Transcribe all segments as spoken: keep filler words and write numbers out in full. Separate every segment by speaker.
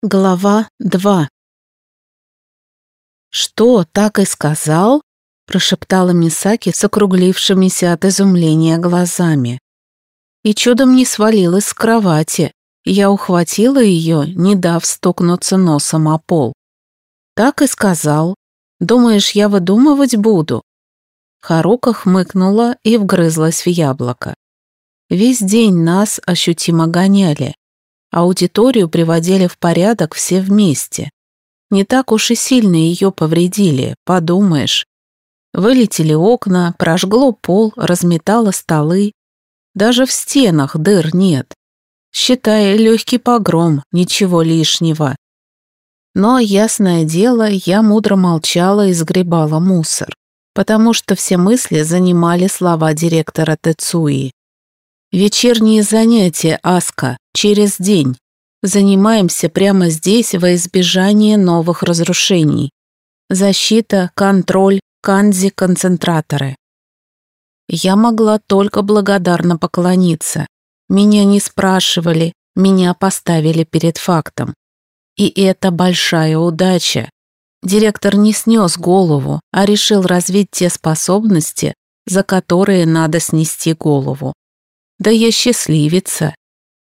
Speaker 1: Глава два. «Что, так и сказал?» – прошептала Мисаки с округлившимися от изумления глазами. И чудом не свалилась с кровати. Я ухватила ее, не дав стукнуться носом о пол. «Так и сказал. Думаешь, я выдумывать буду?» Харука хмыкнула и вгрызлась в яблоко. Весь день нас ощутимо гоняли. Аудиторию приводили в порядок все вместе. Не так уж и сильно ее повредили, подумаешь. Вылетели окна, прожгло пол, разметало столы. Даже в стенах дыр нет. Считай, легкий погром, ничего лишнего. Но, ясное дело, я мудро молчала и сгребала мусор, потому что все мысли занимали слова директора Тецуи. «Вечерние занятия, Аска, через день. Занимаемся прямо здесь во избежание новых разрушений. Защита, контроль, канзи-концентраторы». Я могла только благодарно поклониться. Меня не спрашивали, меня поставили перед фактом. И это большая удача. Директор не снес голову, а решил развить те способности, за которые надо снести голову. Да я счастливица.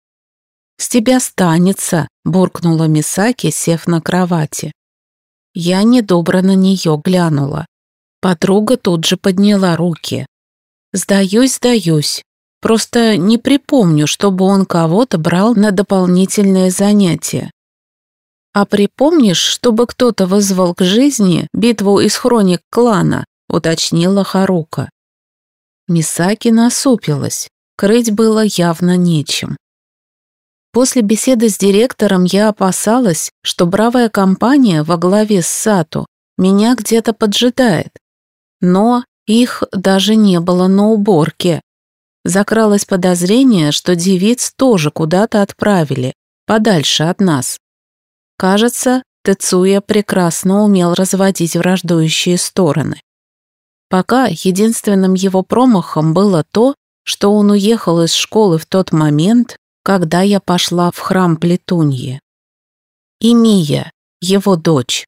Speaker 1: «С тебя станется», – буркнула Мисаки, сев на кровати. Я недобро на нее глянула. Подруга тут же подняла руки. «Сдаюсь, сдаюсь. Просто не припомню, чтобы он кого-то брал на дополнительные занятия». «А припомнишь, чтобы кто-то вызвал к жизни битву из хроник клана?» – уточнила Харука. Мисаки насупилась. Крыть было явно нечем. После беседы с директором я опасалась, что бравая компания во главе с Сато меня где-то поджидает. Но их даже не было на уборке. Закралось подозрение, что девиц тоже куда-то отправили, подальше от нас. Кажется, Тецуя прекрасно умел разводить враждующие стороны. Пока единственным его промахом было то, что он уехал из школы в тот момент, когда я пошла в храм Плетуньи. И Мия, его дочь.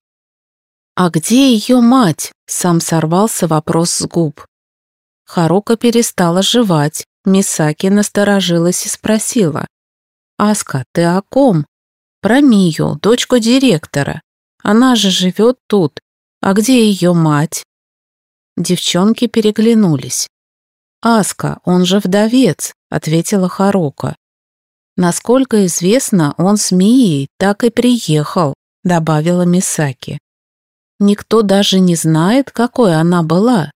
Speaker 1: «А где ее мать?» – сам сорвался вопрос с губ. Харука перестала жевать, Мисаки насторожилась и спросила. «Аска, ты о ком?» «Про Мию, дочку директора. Она же живет тут. А где ее мать?» Девчонки переглянулись. «Аска, он же вдовец», — ответила Харука. «Насколько известно, он с Мией так и приехал», — добавила Мисаки. «Никто даже не знает, какой она была».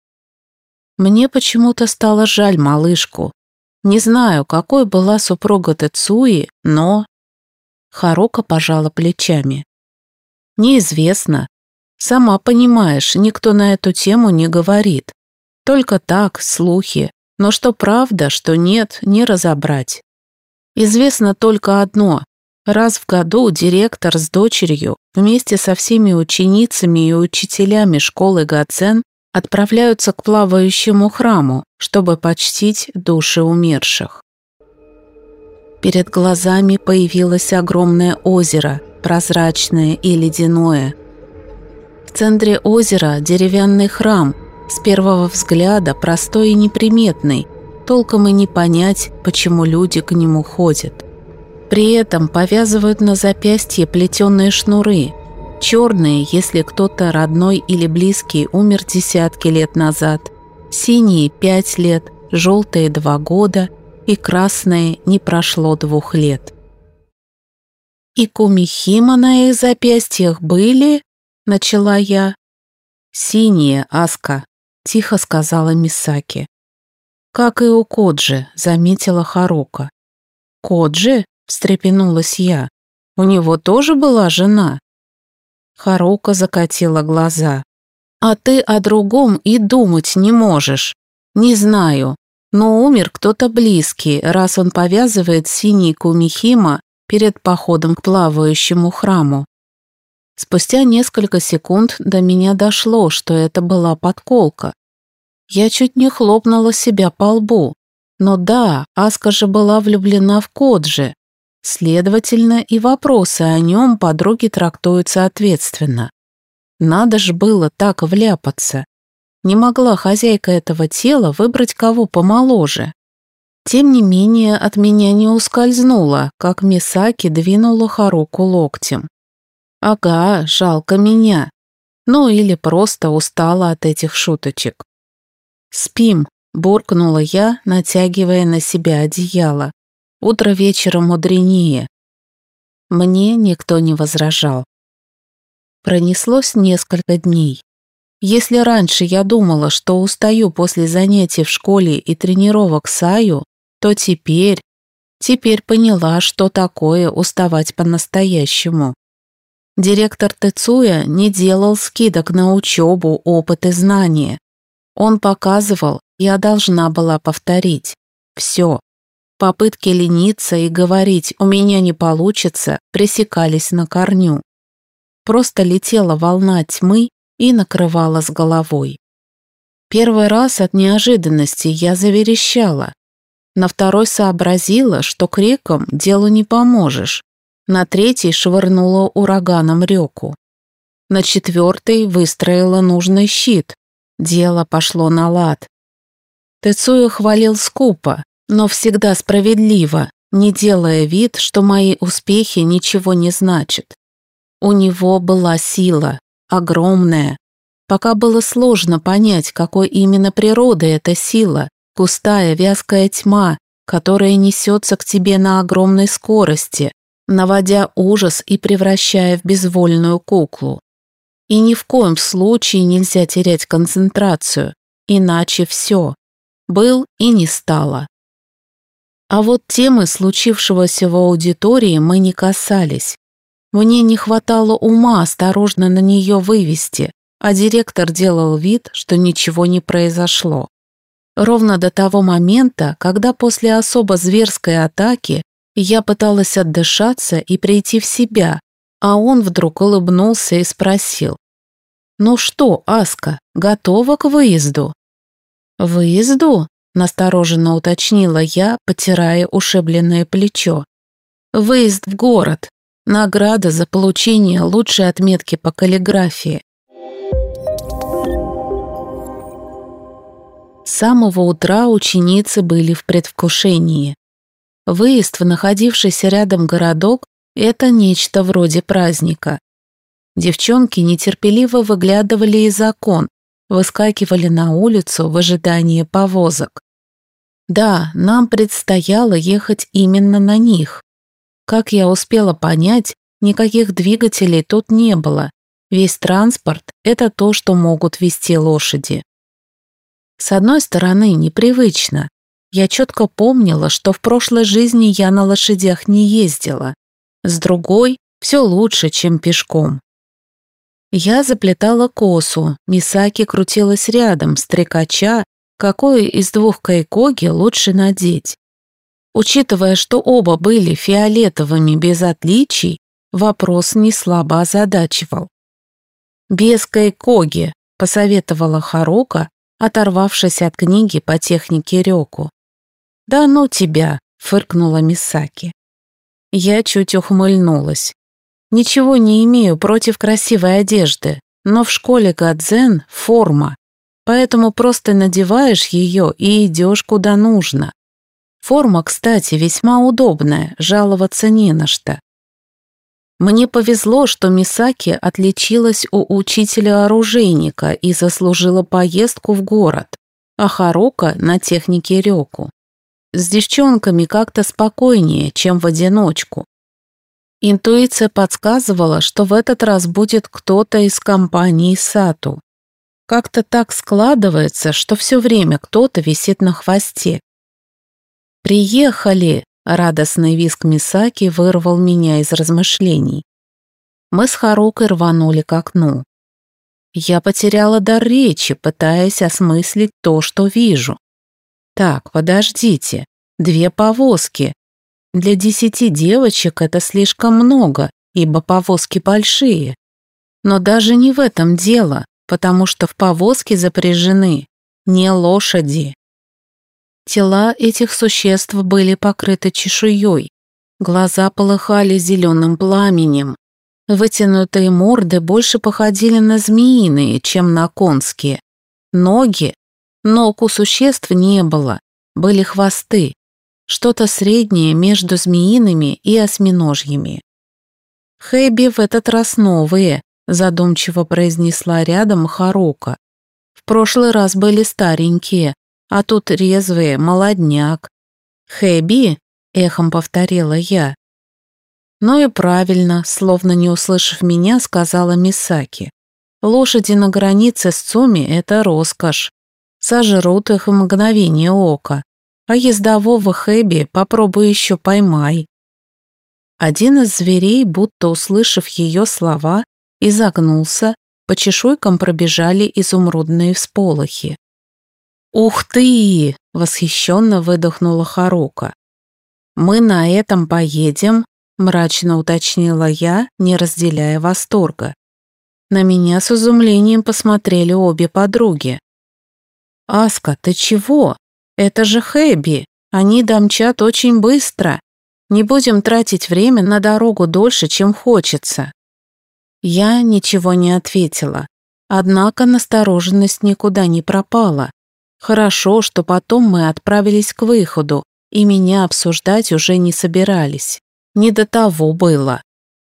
Speaker 1: Мне почему-то стало жаль малышку. Не знаю, какой была супруга Тецуи, но... Харука пожала плечами. «Неизвестно. Сама понимаешь, никто на эту тему не говорит. Только так, слухи, но что правда, что нет, не разобрать. Известно только одно. Раз в году директор с дочерью вместе со всеми ученицами и учителями школы Гацен отправляются к плавающему храму, чтобы почтить души умерших. Перед глазами появилось огромное озеро, прозрачное и ледяное. В центре озера деревянный храм, с первого взгляда простой и неприметный, толком и не понять, почему люди к нему ходят. При этом повязывают на запястье плетеные шнуры, черные, если кто-то родной или близкий умер десятки лет назад, синие – пять лет, желтые – два года и красные – не прошло двух лет. «И кумихима на их запястьях были?» – начала я. «Синие, Аска», – тихо сказала Мисаки. «Как и у Коджи», – заметила Харука. «Коджи?» – встрепенулась я. «У него тоже была жена?» Харука закатила глаза. «А ты о другом и думать не можешь. Не знаю, но умер кто-то близкий, раз он повязывает синий кумихима перед походом к плавающему храму». Спустя несколько секунд до меня дошло, что это была подколка. Я чуть не хлопнула себя по лбу. Но да, Аска же была влюблена в Коджи. Следовательно, и вопросы о нем подруги трактуют соответственно. Надо ж было так вляпаться. Не могла хозяйка этого тела выбрать кого помоложе. Тем не менее, от меня не ускользнуло, как Мисаки двинула Харуку локтем. Ага, жалко меня. Ну или просто устала от этих шуточек. «Спим», – буркнула я, натягивая на себя одеяло. «Утро вечера мудренее». Мне никто не возражал. Пронеслось несколько дней. Если раньше я думала, что устаю после занятий в школе и тренировок с Аю, то теперь, теперь поняла, что такое уставать по-настоящему. Директор Тецуя не делал скидок на учебу, опыт и знания. Он показывал, я должна была повторить. Все. Попытки лениться и говорить «у меня не получится» пресекались на корню. Просто летела волна тьмы и накрывала с головой. Первый раз от неожиданности я заверещала. На второй сообразила, что криком делу не поможешь. На третий швырнула ураганом реку. На четвертый выстроила нужный щит. Дело пошло на лад. Тецуя хвалил скупо, но всегда справедливо, не делая вид, что мои успехи ничего не значат. У него была сила, огромная. Пока было сложно понять, какой именно природы эта сила, густая вязкая тьма, которая несется к тебе на огромной скорости, наводя ужас и превращая в безвольную куклу. И ни в коем случае нельзя терять концентрацию, иначе все. Был и не стало. А вот темы случившегося в аудитории мы не касались. Мне не хватало ума осторожно на нее вывести, а директор делал вид, что ничего не произошло. Ровно до того момента, когда после особо зверской атаки я пыталась отдышаться и прийти в себя, а он вдруг улыбнулся и спросил: «Ну что, Аска, готова к выезду?» «Выезду?» – настороженно уточнила я, потирая ушибленное плечо. «Выезд в город. Награда за получение лучшей отметки по каллиграфии». С самого утра ученицы были в предвкушении. Выезд в находившийся рядом городок – это нечто вроде праздника. Девчонки нетерпеливо выглядывали из окон, выскакивали на улицу в ожидании повозок. Да, нам предстояло ехать именно на них. Как я успела понять, никаких двигателей тут не было. Весь транспорт – это то, что могут вести лошади. С одной стороны, непривычно. Я четко помнила, что в прошлой жизни я на лошадях не ездила. С другой, все лучше, чем пешком. Я заплетала косу, Мисаки крутилась рядом, стрекача, какой из двух кайкоги лучше надеть. Учитывая, что оба были фиолетовыми без отличий, вопрос не слабо озадачивал. «Без кайкоги», – посоветовала Харука, оторвавшись от книги по технике рёку. «Да ну тебя», – фыркнула Мисаки. Я чуть ухмыльнулась. Ничего не имею против красивой одежды, но в школе Гадзен форма, поэтому просто надеваешь ее и идешь куда нужно. Форма, кстати, весьма удобная, жаловаться не на что. Мне повезло, что Мисаки отличилась у учителя-оружейника и заслужила поездку в город, а Харука на технике рёку. С девчонками как-то спокойнее, чем в одиночку. Интуиция подсказывала, что в этот раз будет кто-то из компании Сату. Как-то так складывается, что все время кто-то висит на хвосте. «Приехали!» – радостный визг Мисаки вырвал меня из размышлений. Мы с Харукой рванули к окну. Я потеряла дар речи, пытаясь осмыслить то, что вижу. Так, подождите, две повозки. Для десяти девочек это слишком много, ибо повозки большие. Но даже не в этом дело, потому что в повозке запряжены не лошади. Тела этих существ были покрыты чешуей. Глаза полыхали зеленым пламенем. Вытянутые морды больше походили на змеиные, чем на конские. Ноги? Ног у существ не было, были хвосты. Что-то среднее между змеиными и осьминожьими. «Хэби в этот раз новые», – задумчиво произнесла рядом Харука. «В прошлый раз были старенькие, а тут резвые, молодняк». «Хэби?» – эхом повторила я. «Ну и правильно», – словно не услышав меня, сказала Мисаки. «Лошади на границе с Цуми – это роскошь. Сожрут их в мгновение ока. А ездового Хэби попробуй еще поймай». Один из зверей, будто услышав ее слова, изогнулся, по чешуйкам пробежали изумрудные всполохи. «Ух ты!» – восхищенно выдохнула Харука. «Мы на этом поедем?» – мрачно уточнила я, не разделяя восторга. На меня с изумлением посмотрели обе подруги. «Аска, ты чего? Это же Хэби, они домчат очень быстро. Не будем тратить время на дорогу дольше, чем хочется». Я ничего не ответила, однако настороженность никуда не пропала. Хорошо, что потом мы отправились к выходу, и меня обсуждать уже не собирались. Не до того было.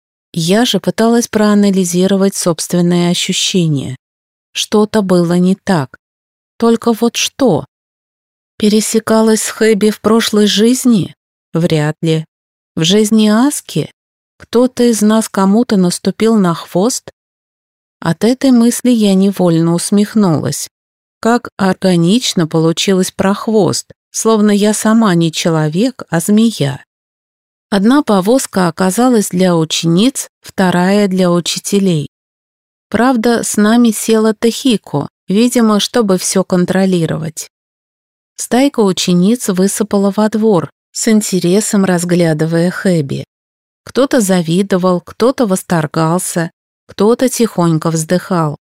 Speaker 1: Я же пыталась проанализировать собственные ощущения. Что-то было не так. Только вот что? Пересекалась с Хэби в прошлой жизни? Вряд ли. В жизни Аски? Кто-то из нас кому-то наступил на хвост? От этой мысли я невольно усмехнулась. Как органично получилось про хвост, словно я сама не человек, а змея. Одна повозка оказалась для учениц, вторая для учителей. Правда, с нами села Тахико, видимо, чтобы все контролировать. Стайка учениц высыпала во двор, с интересом разглядывая Хэби. Кто-то завидовал, кто-то восторгался, кто-то тихонько вздыхал.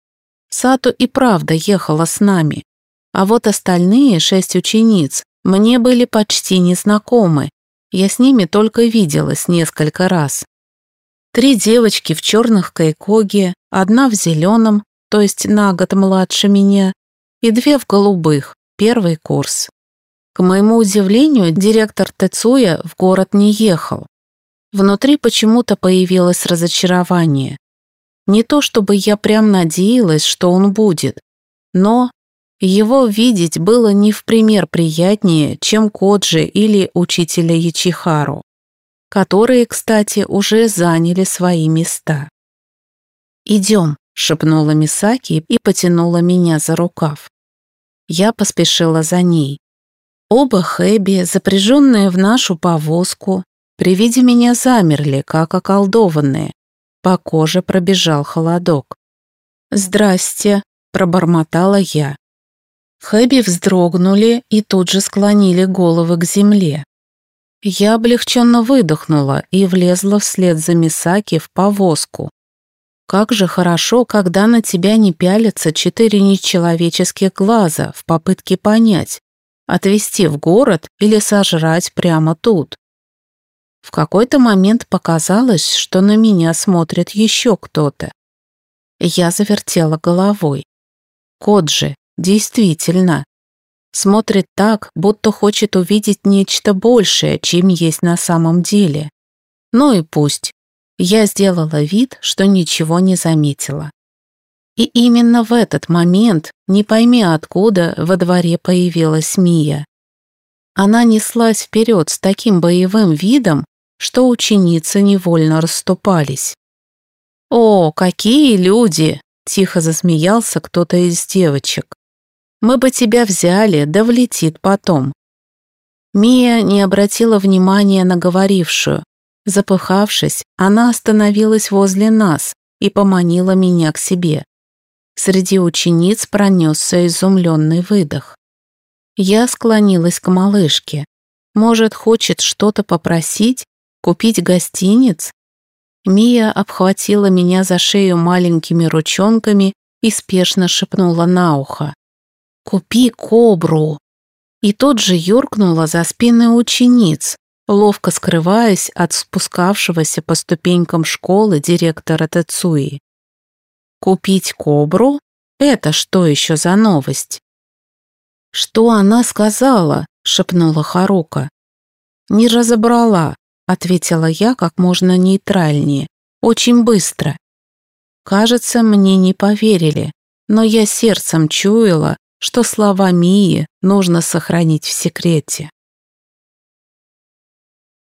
Speaker 1: Сато и правда ехала с нами, а вот остальные шесть учениц мне были почти незнакомы, я с ними только виделась несколько раз. Три девочки в черных кайкоге, одна в зеленом, то есть на год младше меня, и две в голубых, первый курс. К моему удивлению, директор Тецуя в город не ехал. Внутри почему-то появилось разочарование. Не то чтобы я прям надеялась, что он будет, но его видеть было не в пример приятнее, чем Коджи или учителя Ячихару, которые, кстати, уже заняли свои места. «Идем», – шепнула Мисаки и потянула меня за рукав. Я поспешила за ней. Оба Хэби, запряженные в нашу повозку, при виде меня замерли, как околдованные. По коже пробежал холодок. «Здрасте», – пробормотала я. Хэби вздрогнули и тут же склонили головы к земле. Я облегченно выдохнула и влезла вслед за Мисаки в повозку. Как же хорошо, когда на тебя не пялятся четыре нечеловеческих глаза в попытке понять, отвезти в город или сожрать прямо тут. В какой-то момент показалось, что на меня смотрит еще кто-то. Я завертела головой. Коджи, действительно. Смотрит так, будто хочет увидеть нечто большее, чем есть на самом деле. Ну и пусть. Я сделала вид, что ничего не заметила. И именно в этот момент, не пойми откуда, во дворе появилась Мия. Она неслась вперед с таким боевым видом, что ученицы невольно расступались. «О, какие люди!» – тихо засмеялся кто-то из девочек. «Мы бы тебя взяли, да влетит потом». Мия не обратила внимания на говорившую. Запыхавшись, она остановилась возле нас и поманила меня к себе. Среди учениц пронесся изумленный выдох. Я склонилась к малышке. Может, хочет что-то попросить? Купить гостиниц? Мия обхватила меня за шею маленькими ручонками и спешно шепнула на ухо. «Купи кобру!» И тут же юркнула за спины учениц, ловко скрываясь от спускавшегося по ступенькам школы директора Тецуи. Купить кобру? Это что еще за новость? «Что она сказала?» — шепнула Харука. «Не разобрала», — ответила я как можно нейтральнее, очень быстро. Кажется, мне не поверили, но я сердцем чуяла, что слова Мии нужно сохранить в секрете.